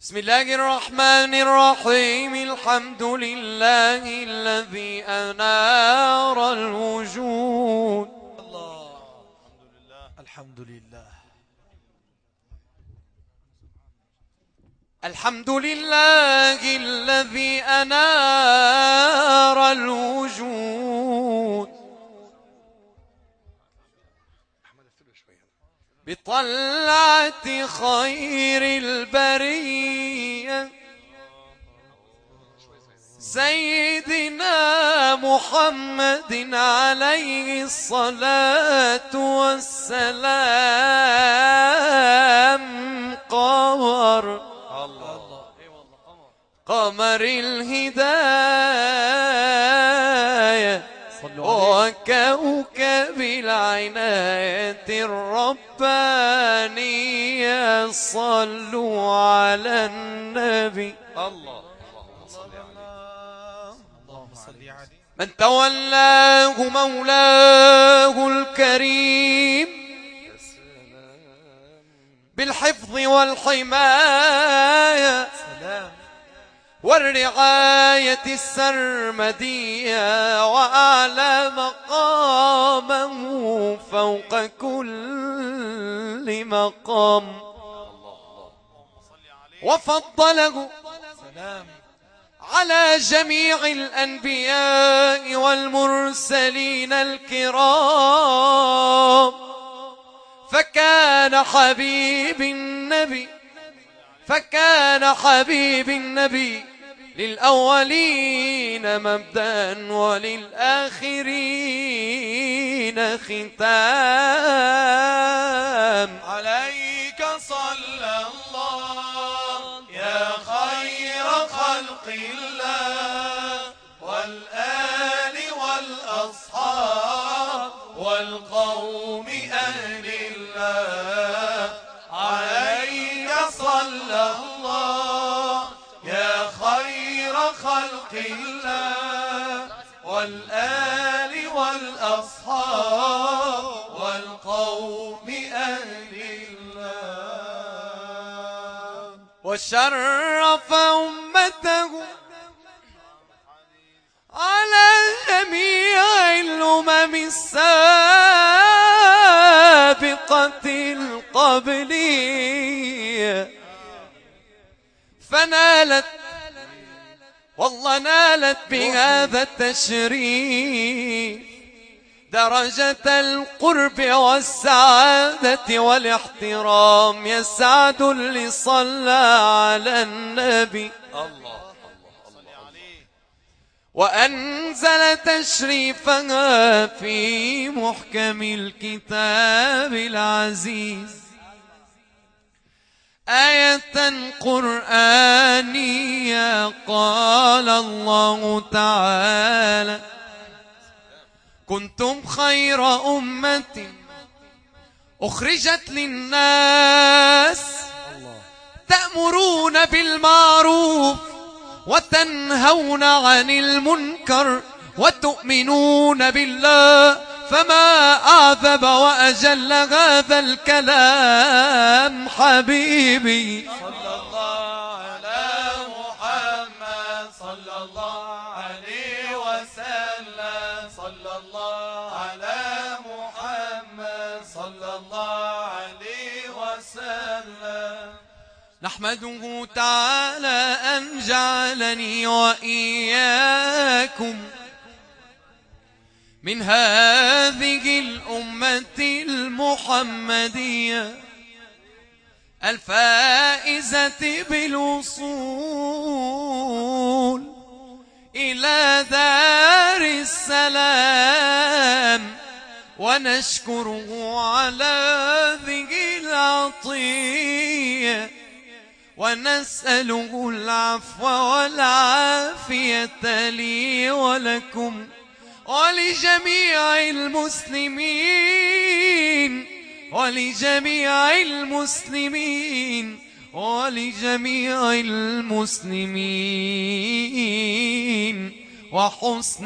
بسم الله الرحمن الرحيم. الحمد لله الذي أنار الوجود. الله الحمد لله الحمد لله الذي أنار الوجود بطلعة خير البرية سيدنا محمد عليه الصلاة والسلام. قمر الهداية وكوكب العناية الربانية. صلوا على النبي. اللهم صل عليه. من تولاه مولاه الكريم بالحفظ والحماية والرعاية السرمدية، وأعلى مقامه فوق كل مقام، وفضله على جميع الأنبياء والمرسلين الكرام. فكان حبيب النبي للأولين مبدأ وللآخرين ختام. عليك صلى الله يا خير خلق الله، والآل والأصحاب والقوم أهل الله. عليك صلى الله يا خير خلق الله، والآل والأصحاب والقوم أهل الله. وشرف أمته على جميع الأمم السابقة القبلية، فنالت بهذا التشريف درجة القرب والسعادة والاحترام. يسعد اللي صلى على النبي. وأنزل تشريفها في محكم الكتاب العزيز آية قرآنية. قال الله تعالى: كنتم خير أمة أخرجت للناس تأمرون بالمعروف وتنهون عن المنكر وتؤمنون بالله. فما أعذب وأجل هذا الكلام حبيبي صلى الله على محمد صلى الله عليه وسلم. صلى الله على محمد صلى الله عليه وسلم. نحمده تعالى أن جعلني وإياكم من هذه الأمة المحمدية الفائزة بالوصول إلى دار السلام، ونشكره على هذه العطية، ونسأله العفو والعافية لي ولكم ولجميع المسلمين وحسن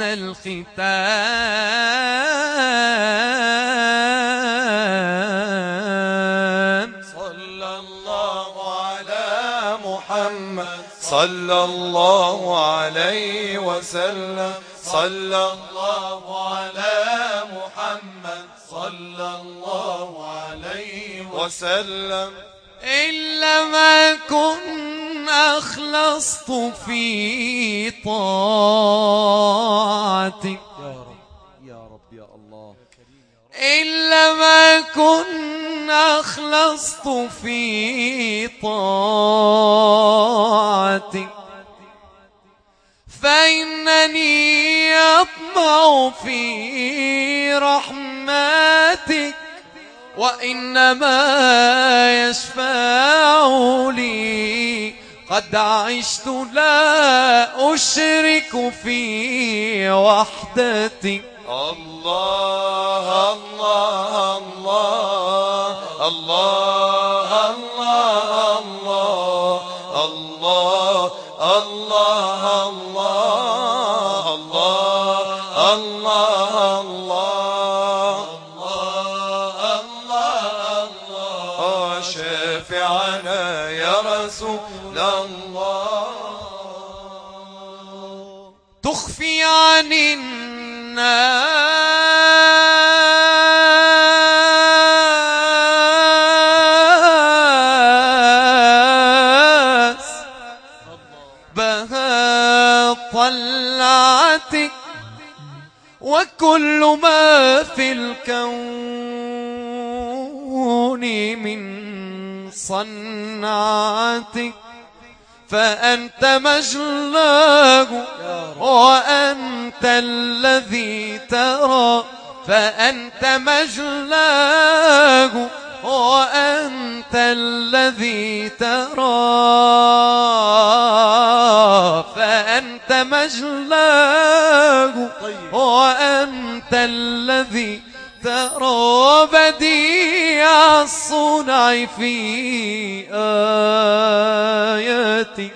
الختام. صلى الله على محمد صلى الله عليه وسلم صلى الله على محمد صلى الله عليه وسلم إلا ما كن أخلصت في طاعتك يا رب يا الله إلا ما كن أخلصت في طاعتك فإنني أطمع في رحمتك وإنما يشفع لي قد عشت لا أشرك في وحدتك الله الله الله الله الله الله الله الله الله الله شافعنا يا رسول الله تخفي عن الناس بهاء طلعتك وكل ما في الكون من صنعتك فأنت مجلاه وأنت الذي ترى فأنت مجلاه وأنت الذي ترى فأنت مجلاه وأنت الذي ترى بديع الصنع في آياتك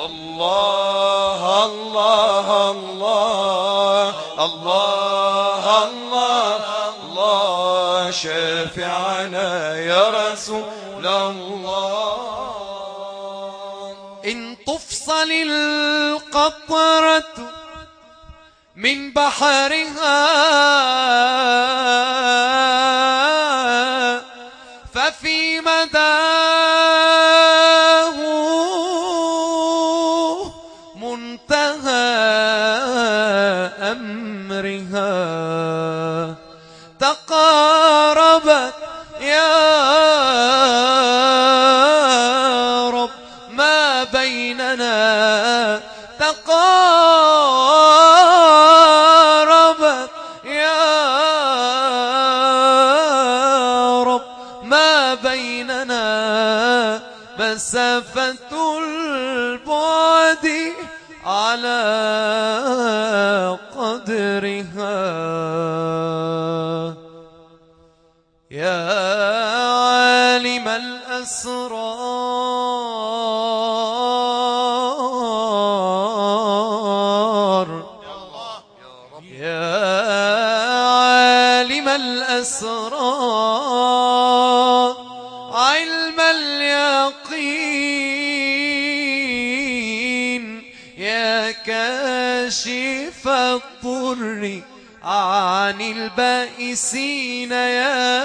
الله الله الله الله الله الله شافعنا يا رسول الله إن تفصل القطرة من بحرها ففي مداه منتهى أمرها تقاربت يا رب ما بيننا تقاربت يا رب ما بيننا مسافة البعد على قدرها يا عالم الأسرار يا عالم الأسرار علم اليقين يا كاشف الضر عن البائسين يا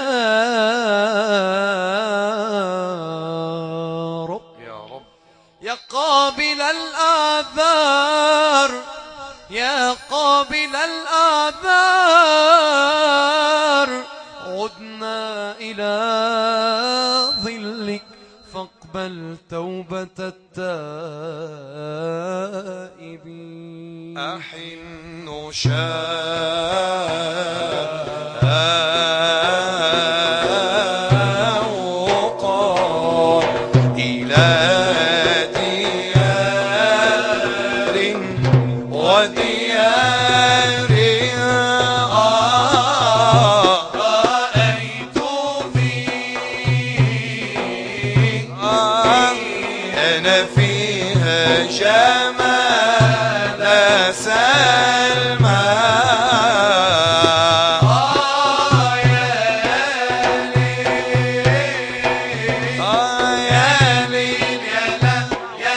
رب يا قابل الآثار يا قابل الآثار عدنا إلى ظلك فاقبل توبة التائبين أحن شوقا إلى ديار وديار رأيت فيها أنا فيها جمال سلمى يا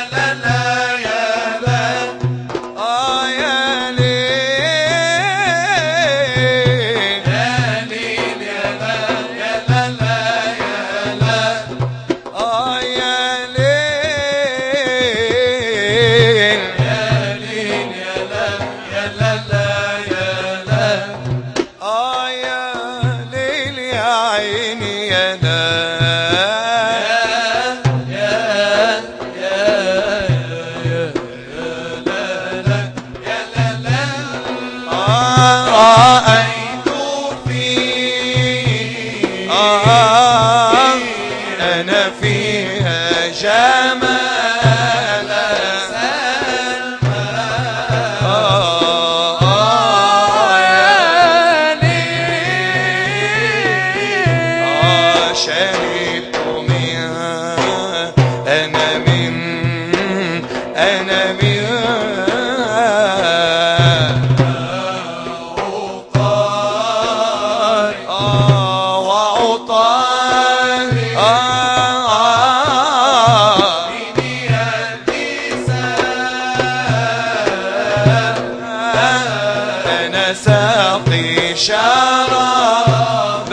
فيها جمالا شربت منها أنا أنا ساقي شراب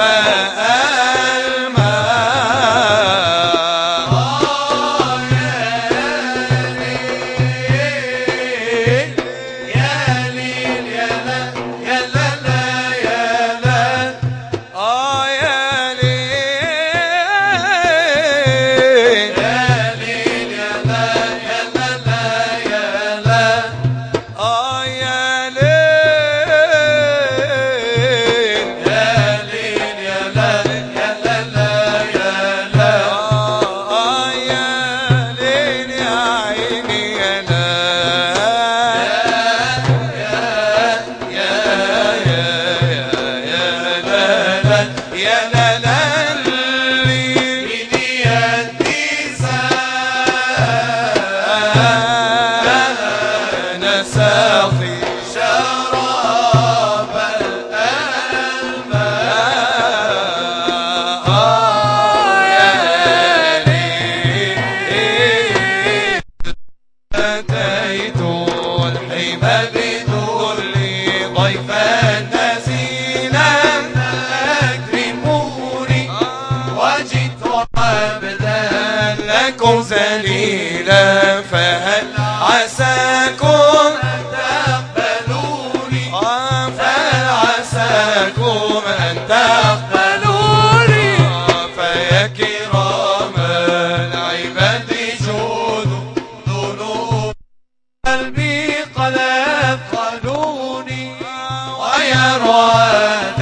ذليلا فهل عساكم أن تقبلوني فهل عساكم أن تقبلوني فيا كرام العباد جود ذنوب قلبي قد أثقلوني ويا رواد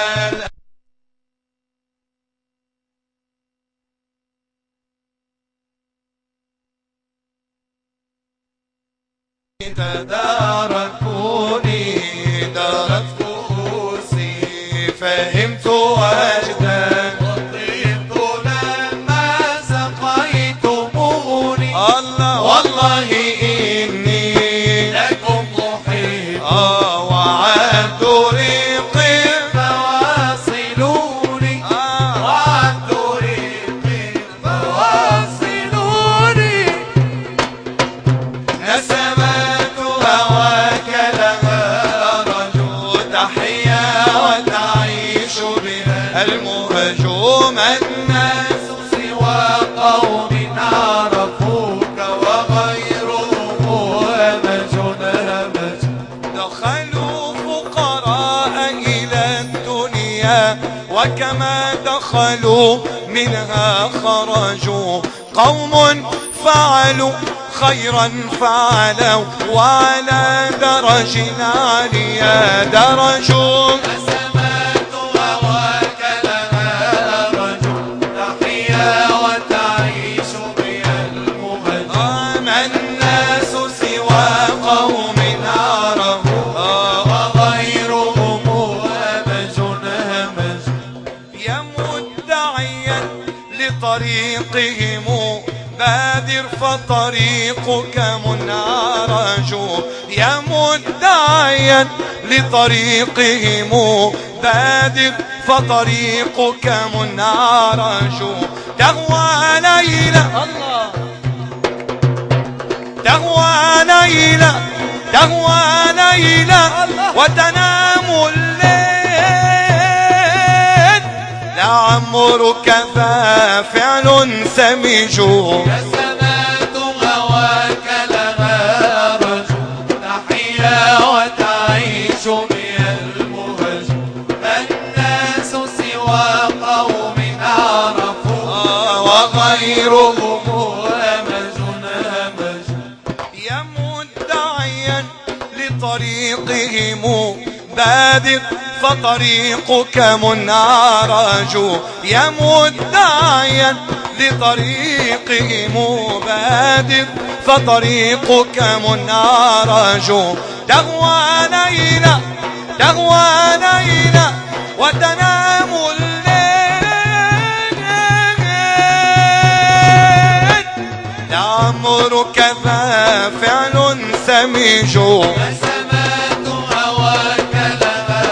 تداركوني دارت كؤوسي فهمت وجدا وطرت لما سقيتموني الله والله إني لكم محب وعبد رق فواصلوني وعبد رق فواصلوني نسمات هواك لها رجو تحيا وتعيش بها المهجوم الناس سوى قوم عرفوك وغيرهم همج همج دخلوا فقراء إلى الدنيا وكما دخلوا منها خرجوا قوم فعلوا خيرا فعلوا وعلى درج عاليا درجوا نسمات هواك لها رجو تحيا وتعيش بها المهجوم الناس سوى قوم عرفوا وغيرهم همج همج يا مدعيا لطريقهم بادر فطريقك منعرج يا مدعيا لطريقهم بادر فطريقك منعرج تهوى ليلى الله تهوى ليلى تهوى ليلى وتنام الليل لعمرك فافعل سمج نسمات هواك لها رجو تحيا وتعيش بها المهج الناس سوى قوم عرفوا وغيرهم همج همج يا مدعيا لطريقهم بادر فطريقك منعرج يا مدعيا لطريقهم بادر فطريقك منعرج تغوى علينا تغوى علينا وتنام الليل لعمرك ذا فعل سمج نسمات هواك لها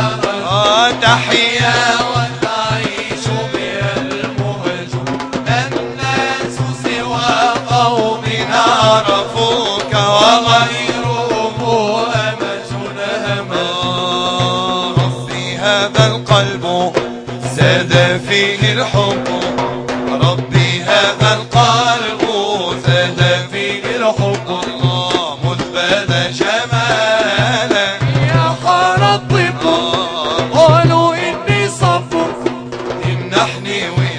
تحيا وتعيش بها المهج الناس سوى قوم عرفوك وغيرهم أمج همج ربي هذا القلب زاد فيه الحب ربي هذا القلب زاد فيه الحب مذ بدا جمالا يا خار الطب قالوا إني صفك امنحني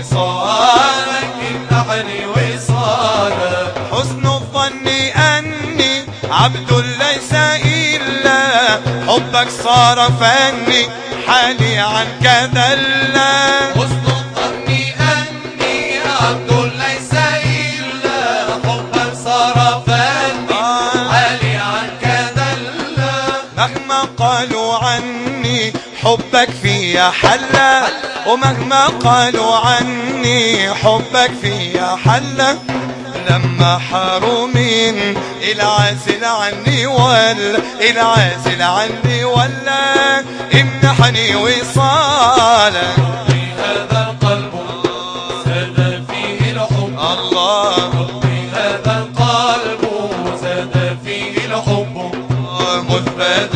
وصالك امنحني وصالك حسن الظن أني عبد ليس إلا حبك صار فني حالي عنك دلا حسن الظن أني عبد ليس إلا حبك صار فاني حالي عنك دلا مهما قالوا عني حبك في حلا ومهما قالوا عني حبك في حلا لما حاروا من العازل عني العازل عني ولا امنحني وصالك هذا القلب زاد فيه الحب الله هذا القلب زاد فيه الحب مثبت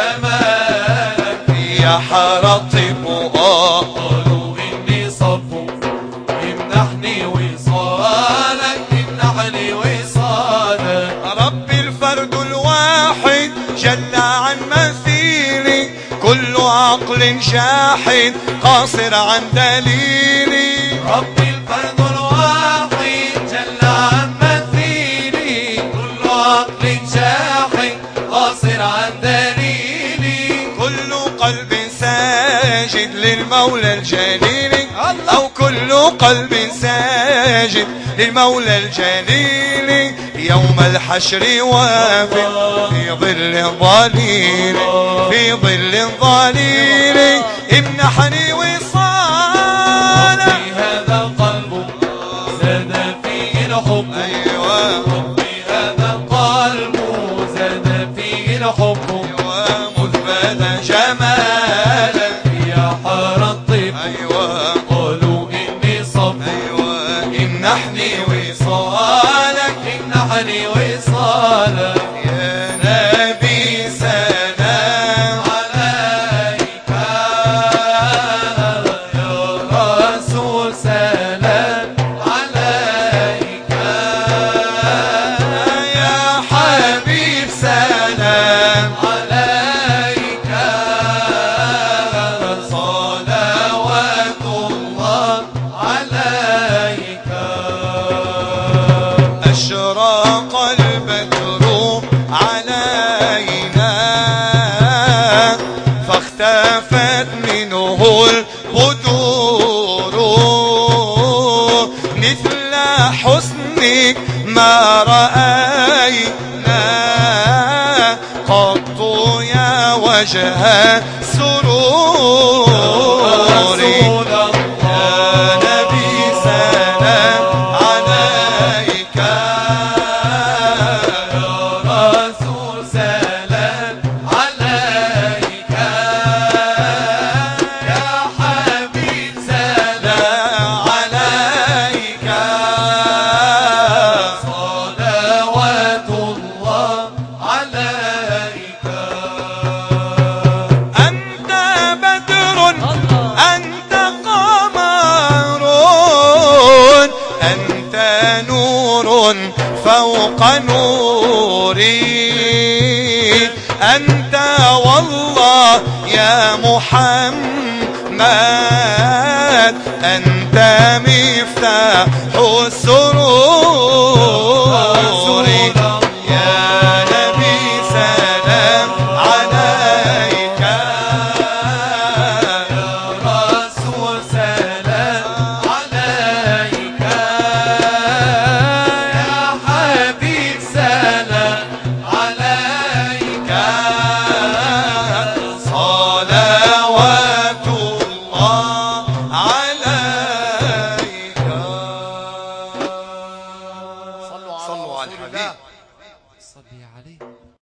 جمالك يا حار الطب قالوا إني صفك امنحني وصالك امنحني وصالك ربي الفرد الواحد جل عن مثيلي كل عقل جاحد قاصر عن دليلي ربي الفرد الواحد جل عن مثيلي كل عقل جاحد قاصر عن دليلي كل قلب ساجد للمولى الجليل أو كل قلب ساجد للمولى الجليل يوم الحشر وافد في ظل ظليل في ظل ظليل امنحني وصالك ربي هذا القلب زاد فيه الحب أيوة ربي هذا القلب زاد فيه الحب مثبت جمالا يا حار الطب أيوة قالوا إني صف أيوة امنحني وصالك امنحني وصالك يا نبي سلام عليك يا رسول سلام عليك يا حبيب سلام عليك صلوات الله عليك أشرق البدر علينا فاختفت منه البدور مثل حسنك ما رأينا قط يا وجه سرور رسول الله يا نبي سلام عليك يا رسول سلام عليك يا حبيب سلام عليك صلوات الله عليك أنت بدر أنت قمر أنت نور فوق نوري أنت والله يا محمد أنت مفتاح السرور يا نبي سلام عليك يا رسول سلام عليك صلوا على الحبيب. صلي عليه.